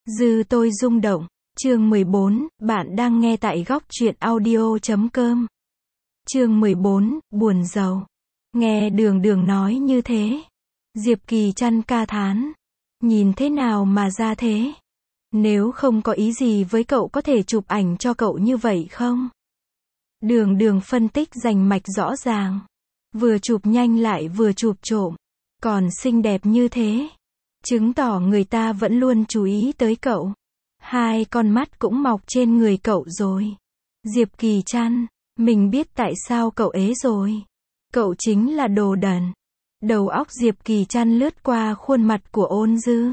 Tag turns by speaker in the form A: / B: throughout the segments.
A: Dư tôi rung động. Chương 14, bạn đang nghe tại góc truyện audio.com. Chương 14, buồn rầu. Nghe Đường Đường nói như thế, Diệp Kỳ Trăn ca thán. Nhìn thế nào mà ra thế? Nếu không có ý gì với cậu có thể chụp ảnh cho cậu như vậy không? Đường Đường phân tích rành mạch rõ ràng. Vừa chụp nhanh lại vừa chụp trộm. Còn xinh đẹp như thế. Chứng tỏ người ta vẫn luôn chú ý tới cậu. Hai con mắt cũng mọc trên người cậu rồi. Diệp Kỳ Trăn, mình biết tại sao cậu ế rồi. Cậu chính là đồ đần. Đầu óc Diệp Kỳ Trăn lướt qua khuôn mặt của Ôn Dư.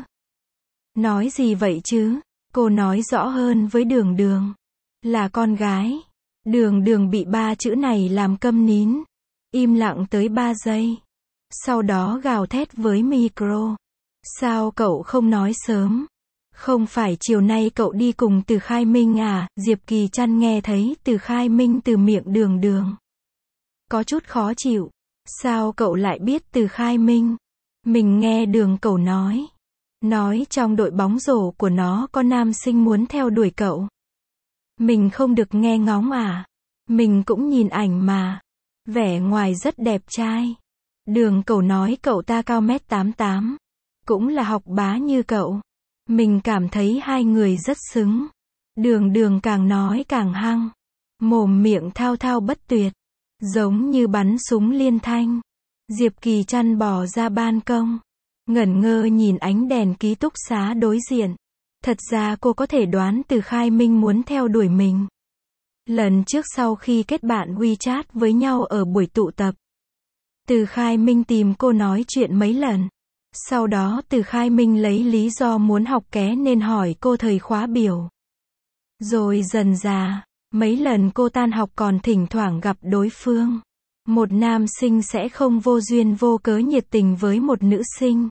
A: Nói gì vậy chứ? Cô nói rõ hơn với Đường Đường. Là con gái. Đường Đường bị ba chữ này làm câm nín. Im lặng tới 3 giây. Sau đó gào thét với micro. Sao cậu không nói sớm? Không phải chiều nay cậu đi cùng Từ Khai Minh à? Diệp Kỳ Trăn nghe thấy Từ Khai Minh từ miệng Đường Đường. Có chút khó chịu. Sao cậu lại biết Từ Khai Minh? Mình nghe Đường cậu nói. Nói trong đội bóng rổ của nó có nam sinh muốn theo đuổi cậu. Mình không được nghe ngóng à? Mình cũng nhìn ảnh mà. Vẻ ngoài rất đẹp trai. Đường cậu nói cậu ta cao 1m88. Cũng là học bá như cậu. Mình cảm thấy hai người rất xứng. Đường Đường càng nói càng hăng. Mồm miệng thao thao bất tuyệt. Giống như bắn súng liên thanh. Diệp Kỳ Trăn bò ra ban công. Ngẩn ngơ nhìn ánh đèn ký túc xá đối diện. Thật ra cô có thể đoán Từ Khai Minh muốn theo đuổi mình. Lần trước sau khi kết bạn WeChat với nhau ở buổi tụ tập, Từ Khai Minh tìm cô nói chuyện mấy lần. Sau đó Từ Khai Minh lấy lý do muốn học ké nên hỏi cô thời khóa biểu. Rồi dần dà, mấy lần cô tan học còn thỉnh thoảng gặp đối phương. Một nam sinh sẽ không vô duyên vô cớ nhiệt tình với một nữ sinh.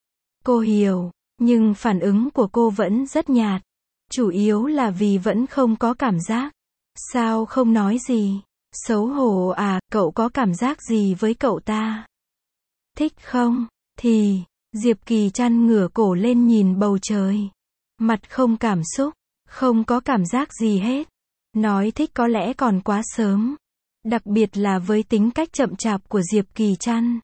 A: Cô hiểu, nhưng phản ứng của cô vẫn rất nhạt. Chủ yếu là vì vẫn không có cảm giác. Sao không nói gì? Xấu hổ à, cậu có cảm giác gì với cậu ta? Thích không? Thì, Diệp Kỳ Trăn ngửa cổ lên nhìn bầu trời. Mặt không cảm xúc, không có cảm giác gì hết. Nói thích có lẽ còn quá sớm. Đặc biệt là với tính cách chậm chạp của Diệp Kỳ Trăn.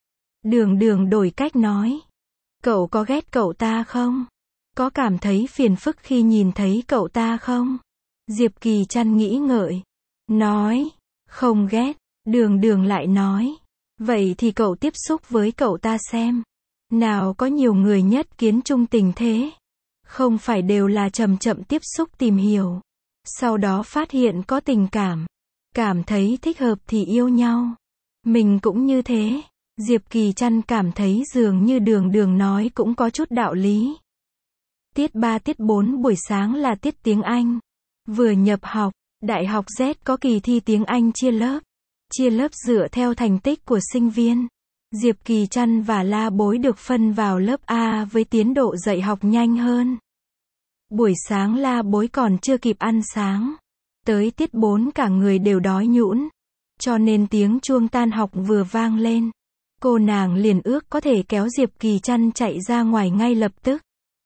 A: Đường Đường đổi cách nói. Cậu có ghét cậu ta không? Có cảm thấy phiền phức khi nhìn thấy cậu ta không? Diệp Kỳ Trăn nghĩ ngợi. Nói, không ghét. Đường Đường lại nói. Vậy thì cậu tiếp xúc với cậu ta xem. Nào có nhiều người nhất kiến trung tình thế. Không phải đều là chậm chậm tiếp xúc tìm hiểu. Sau đó phát hiện có tình cảm. Cảm thấy thích hợp thì yêu nhau. Mình cũng như thế. Diệp Kỳ Trăn cảm thấy dường như Đường Đường nói cũng có chút đạo lý. Tiết 3 tiết 4 buổi sáng là tiết tiếng Anh. Vừa nhập học, Đại học Z có kỳ thi tiếng Anh chia lớp. Chia lớp dựa theo thành tích của sinh viên. Diệp Kỳ Trăn và La Bối được phân vào lớp A với tiến độ dạy học nhanh hơn. Buổi sáng La Bối còn chưa kịp ăn sáng. Tới tiết 4 cả người đều đói nhũn. Cho nên tiếng chuông tan học vừa vang lên. Cô nàng liền ước có thể kéo Diệp Kỳ Trăn chạy ra ngoài ngay lập tức.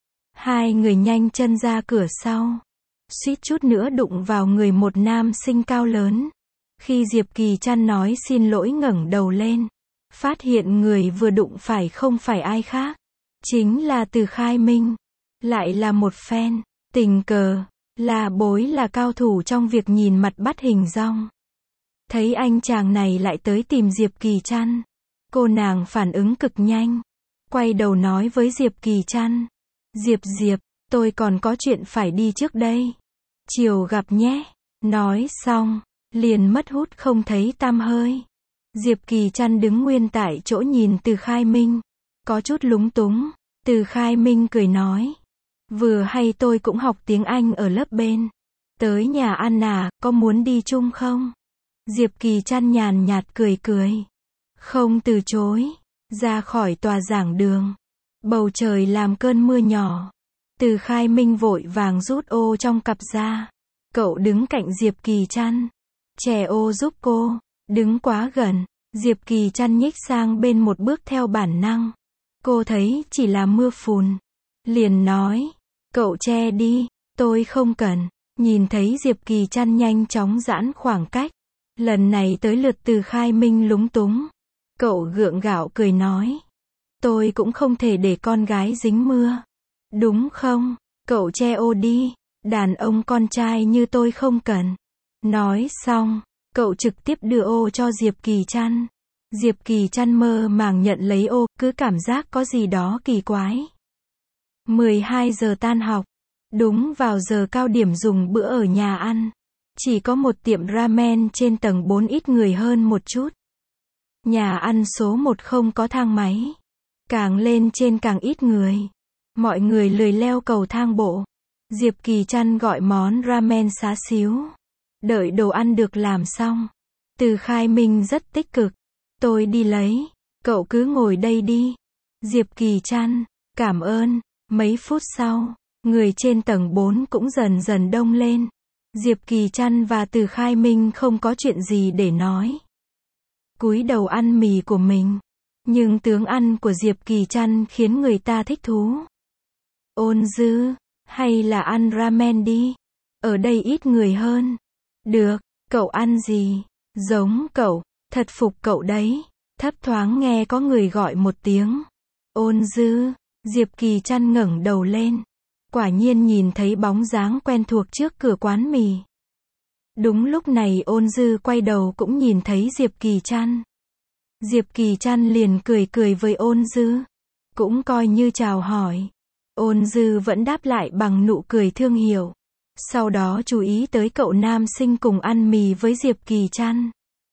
A: Hai người nhanh chân ra cửa sau. Suýt chút nữa đụng vào người một nam sinh cao lớn. Khi Diệp Kỳ Trăn nói xin lỗi ngẩng đầu lên. Phát hiện người vừa đụng phải không phải ai khác. Chính là Từ Khai Minh. Lại là một fan. Tình cờ, La Bối là cao thủ trong việc nhìn mặt bắt hình dong. Thấy anh chàng này lại tới tìm Diệp Kỳ Trăn. Cô nàng phản ứng cực nhanh. Quay đầu nói với Diệp Kỳ Trăn. Diệp, tôi còn có chuyện phải đi trước đây. Chiều gặp nhé. Nói xong, liền mất hút không thấy tăm hơi. Diệp Kỳ Trăn đứng nguyên tại chỗ nhìn Từ Khai Minh. Có chút lúng túng. Từ Khai Minh cười nói. Vừa hay tôi cũng học tiếng Anh ở lớp bên. Tới nhà ăn à, có muốn đi chung không? Diệp Kỳ Trăn nhàn nhạt cười cười. Không từ chối. Ra khỏi tòa giảng đường. Bầu trời làm cơn mưa nhỏ. Từ Khai Minh vội vàng rút ô trong cặp ra. Cậu đứng cạnh Diệp Kỳ Trăn. Chè ô giúp cô. Đứng quá gần. Diệp Kỳ Trăn nhích sang bên một bước theo bản năng. Cô thấy chỉ là mưa phùn. Liền nói. Cậu che đi, tôi không cần. Nhìn thấy Diệp Kỳ Trăn nhanh chóng giãn khoảng cách. Lần này tới lượt Từ Khai Minh lúng túng. Cậu gượng gạo cười nói. Tôi cũng không thể để con gái dính mưa. Đúng không? Cậu che ô đi. Đàn ông con trai như tôi không cần. Nói xong, cậu trực tiếp đưa ô cho Diệp Kỳ Trăn. Diệp Kỳ Trăn mơ màng nhận lấy ô, cứ cảm giác có gì đó kỳ quái. 12 giờ tan học. Đúng vào giờ cao điểm dùng bữa ở nhà ăn. Chỉ có một tiệm ramen trên tầng 4 ít người hơn một chút. Nhà ăn số 1 không có thang máy. Càng lên trên càng ít người. Mọi người lười leo cầu thang bộ. Diệp Kỳ Trăn gọi món ramen xá xíu. Đợi đồ ăn được làm xong. Từ Khai Minh rất tích cực. Tôi đi lấy. Cậu cứ ngồi đây đi. Diệp Kỳ Trăn. Cảm ơn. Mấy phút sau, người trên tầng 4 cũng dần dần đông lên. Diệp Kỳ Trăn và Từ Khai Minh không có chuyện gì để nói. Cúi đầu ăn mì của mình. Nhưng tướng ăn của Diệp Kỳ Trăn khiến người ta thích thú. Ôn Dư, hay là ăn ramen đi. Ở đây ít người hơn. Được, cậu ăn gì? Giống cậu, thật phục cậu đấy. Thấp thoáng nghe có người gọi một tiếng. Ôn Dư, Diệp Kỳ Trăn ngẩng đầu lên. Quả nhiên nhìn thấy bóng dáng quen thuộc trước cửa quán mì. Đúng lúc này Ôn Dư quay đầu cũng nhìn thấy Diệp Kỳ Trăn. Diệp Kỳ Trăn liền cười cười với Ôn Dư. Cũng coi như chào hỏi. Ôn Dư vẫn đáp lại bằng nụ cười thương hiểu. Sau đó chú ý tới cậu nam sinh cùng ăn mì với Diệp Kỳ Trăn.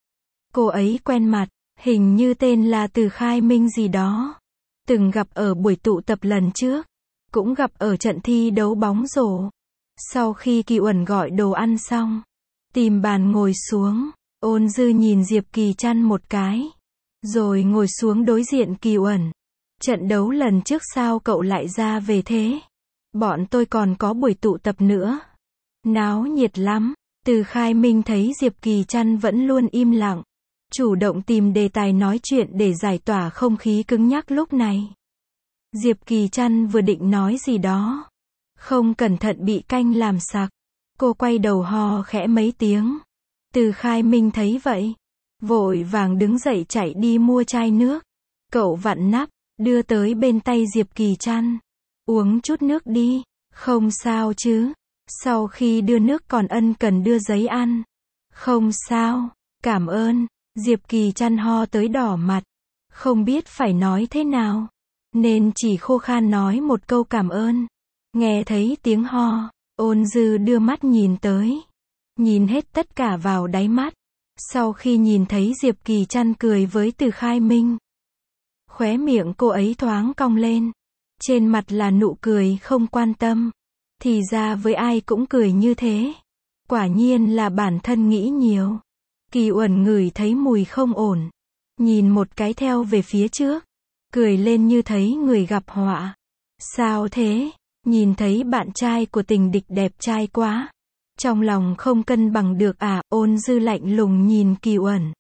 A: Cô ấy quen mặt, hình như tên là Từ Khai Minh gì đó. Từng gặp ở buổi tụ tập lần trước. Cũng gặp ở trận thi đấu bóng rổ. Sau khi Kỳ Uẩn gọi đồ ăn xong, tìm bàn ngồi xuống, Ôn Dư nhìn Diệp Kỳ Trăn một cái. Rồi ngồi xuống đối diện Kỳ Uẩn. Trận đấu lần trước sao cậu lại ra về thế? Bọn tôi còn có buổi tụ tập nữa. Náo nhiệt lắm. Từ Khai Minh thấy Diệp Kỳ Trăn vẫn luôn im lặng. Chủ động tìm đề tài nói chuyện để giải tỏa không khí cứng nhắc lúc này. Diệp Kỳ Trăn vừa định nói gì đó. Không cẩn thận bị canh làm sặc. Cô quay đầu ho khẽ mấy tiếng. Từ Khai Minh thấy vậy. Vội vàng đứng dậy chạy đi mua chai nước. Cậu vặn nắp, đưa tới bên tay Diệp Kỳ Trăn. Uống chút nước đi. Không sao chứ. Sau khi đưa nước còn ân cần đưa giấy ăn. Không sao. Cảm ơn. Diệp Kỳ Trăn ho tới đỏ mặt. Không biết phải nói thế nào. Nên chỉ khô khan nói một câu cảm ơn. Nghe thấy tiếng ho, Ôn Dư đưa mắt nhìn tới. Nhìn hết tất cả vào đáy mắt. Sau khi nhìn thấy Diệp Kỳ Trăn cười với Từ Khai Minh, khóe miệng cô ấy thoáng cong lên. Trên mặt là nụ cười không quan tâm. Thì ra với ai cũng cười như thế. Quả nhiên là bản thân nghĩ nhiều. Kỳ Uẩn ngửi thấy mùi không ổn. Nhìn một cái theo về phía trước. Cười lên như thấy người gặp họa. Sao thế? Nhìn thấy bạn trai của tình địch đẹp trai quá. Trong lòng không cân bằng được à? Ôn Dư lạnh lùng nhìn Kỳ Uẩn.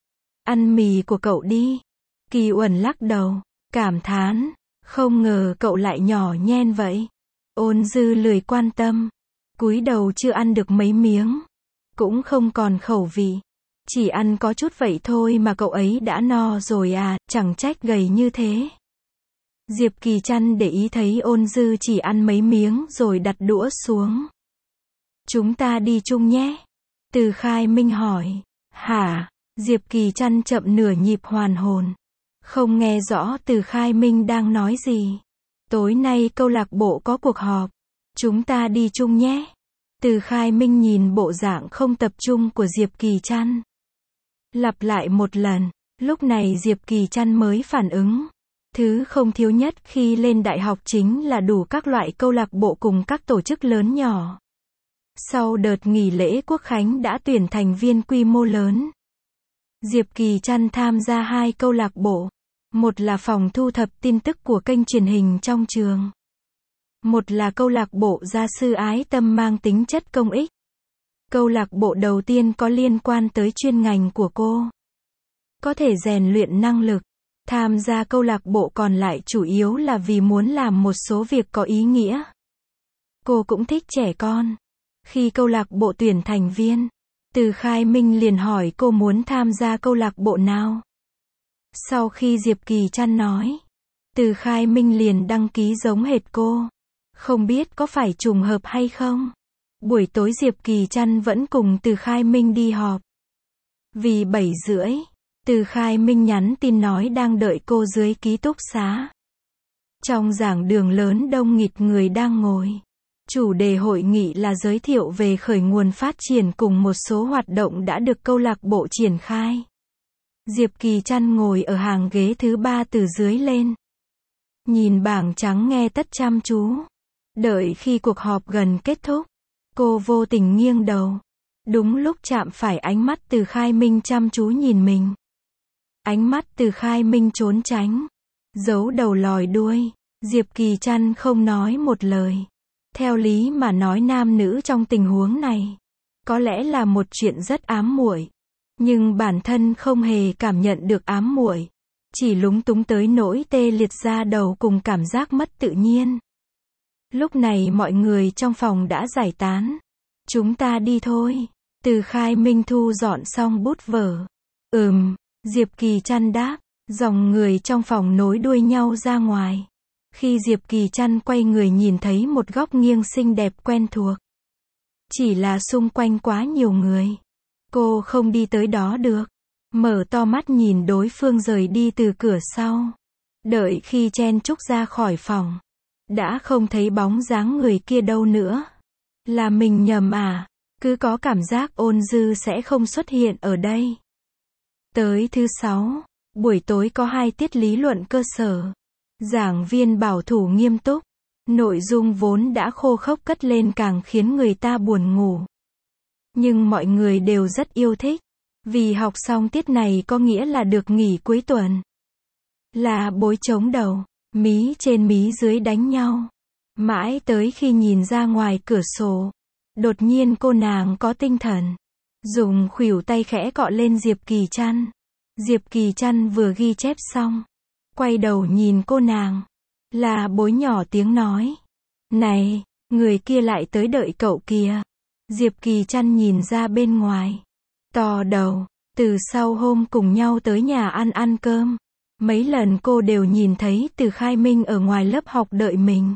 A: Ăn mì của cậu đi. Kỳ Uẩn lắc đầu, cảm thán. Không ngờ cậu lại nhỏ nhen vậy. Ôn Dư lười quan tâm. Cúi đầu chưa ăn được mấy miếng. Cũng không còn khẩu vị. Chỉ ăn có chút vậy thôi mà cậu ấy đã no rồi à, chẳng trách gầy như thế. Diệp Kỳ Trăn để ý thấy Ôn Dư chỉ ăn mấy miếng rồi đặt đũa xuống. Chúng ta đi chung nhé. Từ Khai Minh hỏi. Hả? Diệp Kỳ Trăn chậm nửa nhịp hoàn hồn. Không nghe rõ Từ Khai Minh đang nói gì. Tối nay câu lạc bộ có cuộc họp. Chúng ta đi chung nhé. Từ Khai Minh nhìn bộ dạng không tập trung của Diệp Kỳ Trăn. Lặp lại một lần. Lúc này Diệp Kỳ Trăn mới phản ứng. Thứ không thiếu nhất khi lên đại học chính là đủ các loại câu lạc bộ cùng các tổ chức lớn nhỏ. Sau đợt nghỉ lễ Quốc khánh đã tuyển thành viên quy mô lớn. Diệp Kỳ Trăn tham gia 2 câu lạc bộ. Một là phòng thu thập tin tức của kênh truyền hình trong trường. Một là câu lạc bộ gia sư ái tâm mang tính chất công ích. Câu lạc bộ đầu tiên có liên quan tới chuyên ngành của cô. Có thể rèn luyện năng lực. Tham gia câu lạc bộ còn lại chủ yếu là vì muốn làm một số việc có ý nghĩa. Cô cũng thích trẻ con. Khi câu lạc bộ tuyển thành viên, Từ Khai Minh liền hỏi cô muốn tham gia câu lạc bộ nào. Sau khi Diệp Kỳ Trăn nói, Từ Khai Minh liền đăng ký giống hệt cô. Không biết có phải trùng hợp hay không? Buổi tối Diệp Kỳ Trăn vẫn cùng Từ Khai Minh đi họp. Vì 7:30, Từ Khai Minh nhắn tin nói đang đợi cô dưới ký túc xá. Trong giảng đường lớn đông nghịt người đang ngồi. Chủ đề hội nghị là giới thiệu về khởi nguồn phát triển cùng một số hoạt động đã được câu lạc bộ triển khai. Diệp Kỳ Trăn ngồi ở hàng ghế thứ 3 từ dưới lên. Nhìn bảng trắng nghe tất chăm chú. Đợi khi cuộc họp gần kết thúc, cô vô tình nghiêng đầu. Đúng lúc chạm phải ánh mắt Từ Khai Minh chăm chú nhìn mình. Ánh mắt Từ Khai Minh trốn tránh, giấu đầu lòi đuôi. Diệp Kỳ Trăn không nói một lời. Theo lý mà nói nam nữ trong tình huống này, có lẽ là một chuyện rất ám muội. Nhưng bản thân không hề cảm nhận được ám muội. Chỉ lúng túng tới nỗi tê liệt da đầu cùng cảm giác mất tự nhiên. Lúc này mọi người trong phòng đã giải tán. Chúng ta đi thôi. Từ Khai Minh thu dọn xong bút vở. Diệp Kỳ Trăn đáp. Dòng người trong phòng nối đuôi nhau ra ngoài. Khi Diệp Kỳ Trăn quay người nhìn thấy một góc nghiêng xinh đẹp quen thuộc. Chỉ là xung quanh quá nhiều người. Cô không đi tới đó được. Mở to mắt nhìn đối phương rời đi từ cửa sau. Đợi khi chen chúc ra khỏi phòng, đã không thấy bóng dáng người kia đâu nữa. Là mình nhầm à? Cứ có cảm giác Ôn Dư sẽ không xuất hiện ở đây. Tới thứ 6, buổi tối có 2 tiết lý luận cơ sở. Giảng viên bảo thủ nghiêm túc. Nội dung vốn đã khô khốc cất lên càng khiến người ta buồn ngủ. Nhưng mọi người đều rất yêu thích. Vì học xong tiết này có nghĩa là được nghỉ cuối tuần. Là bối chống đầu, mí trên mí dưới đánh nhau. Mãi tới khi nhìn ra ngoài cửa sổ, đột nhiên cô nàng có tinh thần. Dùng khuỷu tay khẽ cọ lên Diệp Kỳ Trăn. Diệp Kỳ Trăn vừa ghi chép xong, quay đầu nhìn cô nàng. Là bối nhỏ tiếng nói. Này, người kia lại tới đợi cậu kìa. Diệp Kỳ Trăn nhìn ra bên ngoài. To đầu, từ sau hôm cùng nhau tới nhà ăn cơm. Mấy lần cô đều nhìn thấy Từ Khai Minh ở ngoài lớp học đợi mình.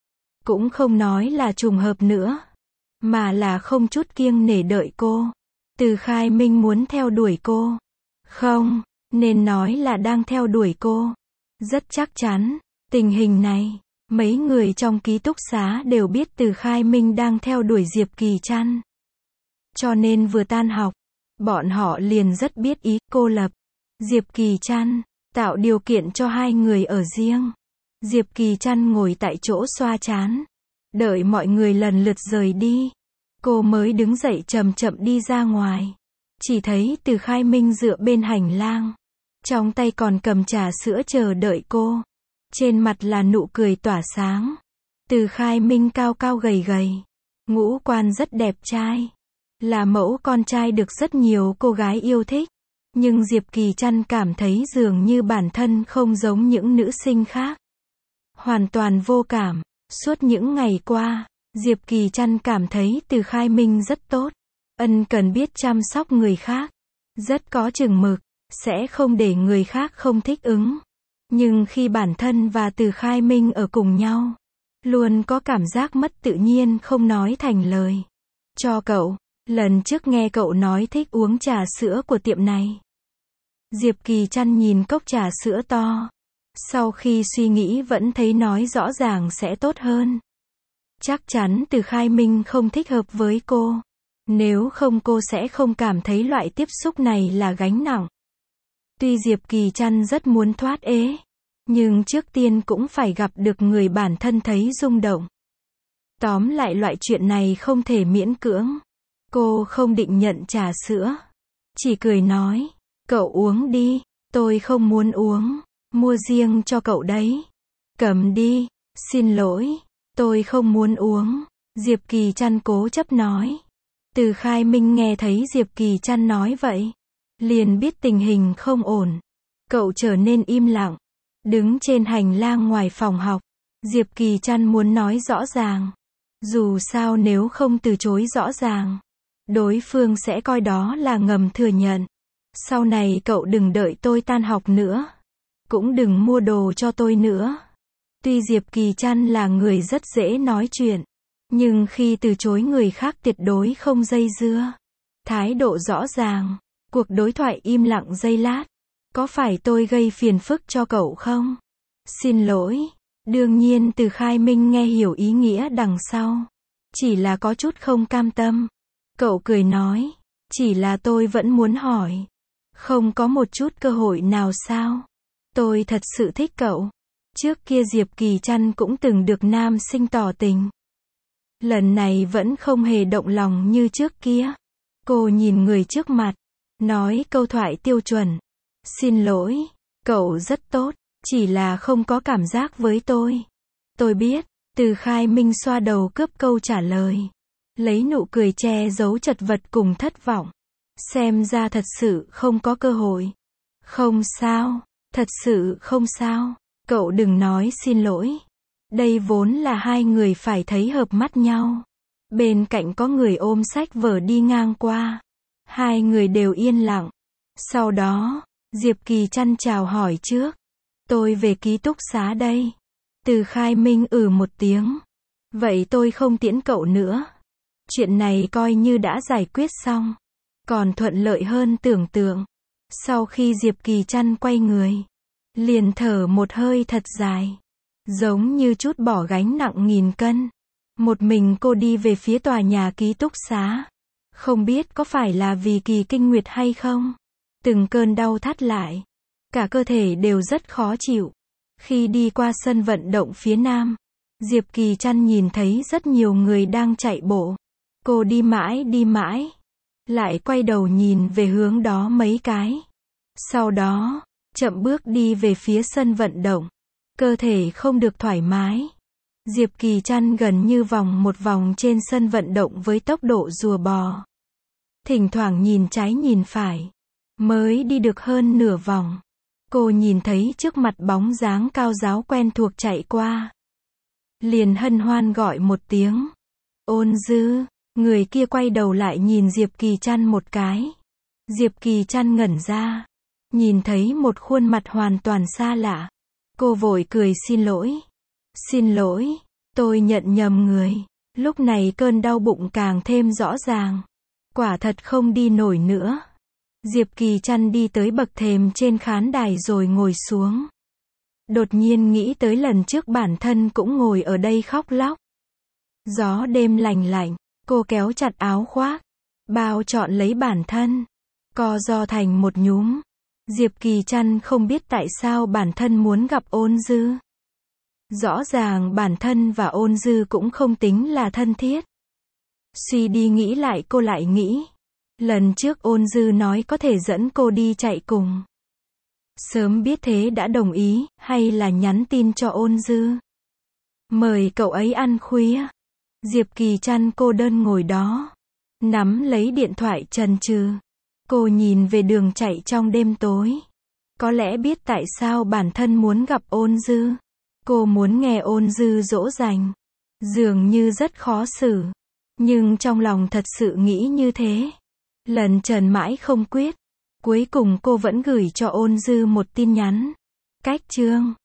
A: Cũng không nói là trùng hợp nữa, mà là không chút kiêng nể đợi cô. Từ Khai Minh muốn theo đuổi cô. Không, nên nói là đang theo đuổi cô. Rất chắc chắn, tình hình này, mấy người trong ký túc xá đều biết Từ Khai Minh đang theo đuổi Diệp Kỳ Trăn. Cho nên vừa tan học, bọn họ liền rất biết ý cô lập Diệp Kỳ Trăn, tạo điều kiện cho hai người ở riêng. Diệp Kỳ Trăn ngồi tại chỗ xoa trán, đợi mọi người lần lượt rời đi, cô mới đứng dậy chậm chậm đi ra ngoài. Chỉ thấy Từ Khai Minh dựa bên hành lang, trong tay còn cầm trà sữa chờ đợi cô. Trên mặt là nụ cười tỏa sáng. Từ Khai Minh cao cao gầy gầy, ngũ quan rất đẹp trai, là mẫu con trai được rất nhiều cô gái yêu thích. Nhưng Diệp Kỳ Trăn cảm thấy dường như bản thân không giống những nữ sinh khác. Hoàn toàn vô cảm. Suốt những ngày qua, Diệp Kỳ Trăn cảm thấy Từ Khai Minh rất tốt, ân cần biết chăm sóc người khác, rất có chừng mực, sẽ không để người khác không thích ứng. Nhưng khi bản thân và Từ Khai Minh ở cùng nhau, luôn có cảm giác mất tự nhiên không nói thành lời. Cho cậu, lần trước nghe cậu nói thích uống trà sữa của tiệm này. Diệp Kỳ Trăn nhìn cốc trà sữa to. Sau khi suy nghĩ vẫn thấy nói rõ ràng sẽ tốt hơn. Chắc chắn Từ Khai Minh không thích hợp với cô. Nếu không cô sẽ không cảm thấy loại tiếp xúc này là gánh nặng. Tuy Diệp Kỳ Trăn rất muốn thoát ế, nhưng trước tiên cũng phải gặp được người bản thân thấy rung động. Tóm lại loại chuyện này không thể miễn cưỡng. Cô không định nhận trà sữa, chỉ cười nói, cậu uống đi, tôi không muốn uống, mua riêng cho cậu đấy. Cầm đi, xin lỗi, tôi không muốn uống. Diệp Kỳ Trăn cố chấp nói. Từ Khai Minh nghe thấy Diệp Kỳ Trăn nói vậy, liền biết tình hình không ổn. Cậu trở nên im lặng, đứng trên hành lang ngoài phòng học. Diệp Kỳ Trăn muốn nói rõ ràng, Dù sao nếu không từ chối rõ ràng, đối phương sẽ coi đó là ngầm thừa nhận. Sau này cậu đừng đợi tôi tan học nữa. Cũng đừng mua đồ cho tôi nữa. Tuy Diệp Kỳ Trăn là người rất dễ nói chuyện, nhưng khi từ chối người khác tuyệt đối không dây dưa. Thái độ rõ ràng. Cuộc đối thoại im lặng giây lát. Có phải tôi gây phiền phức cho cậu không? Xin lỗi. Đương nhiên Từ Khai Minh nghe hiểu ý nghĩa đằng sau. Chỉ là có chút không cam tâm. Cậu cười nói. Chỉ là tôi vẫn muốn hỏi. Không có một chút cơ hội nào sao? Tôi thật sự thích cậu. Trước kia Diệp Kỳ Trăn cũng từng được nam sinh tỏ tình. Lần này vẫn không hề động lòng như trước kia. Cô nhìn người trước mặt. Nói câu thoại tiêu chuẩn. Xin lỗi. Cậu rất tốt. Chỉ là không có cảm giác với tôi. Tôi biết. Từ Khai Minh xoa đầu cướp câu trả lời. Lấy nụ cười che giấu chật vật cùng thất vọng. Xem ra thật sự không có cơ hội. Không sao. Thật sự không sao. Cậu đừng nói xin lỗi. Đây vốn là hai người phải thấy hợp mắt nhau. Bên cạnh có người ôm sách vở đi ngang qua. Hai người đều yên lặng. Sau đó, Diệp Kỳ Trăn chào hỏi trước. Tôi về ký túc xá đây. Từ Khai Minh một tiếng. Vậy tôi không tiễn cậu nữa. Chuyện này coi như đã giải quyết xong. Còn thuận lợi hơn tưởng tượng. Sau khi Diệp Kỳ Trăn quay người, liền thở một hơi thật dài. Giống như trút bỏ gánh nặng nghìn cân. Một mình cô đi về phía tòa nhà ký túc xá. Không biết có phải là vì kỳ kinh nguyệt hay không? Từng cơn đau thắt lại. Cả cơ thể đều rất khó chịu. Khi đi qua sân vận động phía nam, Diệp Kỳ Trăn nhìn thấy rất nhiều người đang chạy bộ. Cô đi mãi, lại quay đầu nhìn về hướng đó mấy cái. Sau đó, chậm bước đi về phía sân vận động. Cơ thể không được thoải mái. Diệp Kỳ Trăn gần như vòng một vòng trên sân vận động với tốc độ rùa bò. Thỉnh thoảng nhìn trái nhìn phải. Mới đi được hơn nửa vòng. Cô nhìn thấy trước mặt bóng dáng cao ráo quen thuộc chạy qua. Liền hân hoan gọi một tiếng. Ôn Dư. Người kia quay đầu lại nhìn Diệp Kỳ Trăn một cái. Diệp Kỳ Trăn ngẩn ra. Nhìn thấy một khuôn mặt hoàn toàn xa lạ. Cô vội cười xin lỗi. Xin lỗi, tôi nhận nhầm người. Lúc này cơn đau bụng càng thêm rõ ràng. Quả thật không đi nổi nữa. Diệp Kỳ Trăn đi tới bậc thềm trên khán đài rồi ngồi xuống. Đột nhiên nghĩ tới lần trước bản thân cũng ngồi ở đây khóc lóc. Gió đêm lành lạnh, cô kéo chặt áo khoác, bao trọn lấy bản thân, co ro thành một nhúm. Diệp Kỳ Trăn không biết tại sao bản thân muốn gặp Ôn Dư. Rõ ràng bản thân và Ôn Dư cũng không tính là thân thiết. Suy đi nghĩ lại cô lại nghĩ. Lần trước Ôn Dư nói có thể dẫn cô đi chạy cùng. Sớm biết thế đã đồng ý, hay là nhắn tin cho Ôn Dư. Mời cậu ấy ăn khuya. Diệp Kỳ Trăn cô đơn ngồi đó. Nắm lấy điện thoại chần chừ. Cô nhìn về đường chạy trong đêm tối. Có lẽ biết tại sao bản thân muốn gặp Ôn Dư. Cô muốn nghe Ôn Dư dỗ dành. Dường như rất khó xử. Nhưng trong lòng thật sự nghĩ như thế. Lần trần mãi không quyết. Cuối cùng cô vẫn gửi cho Ôn Dư một tin nhắn. Cách chương.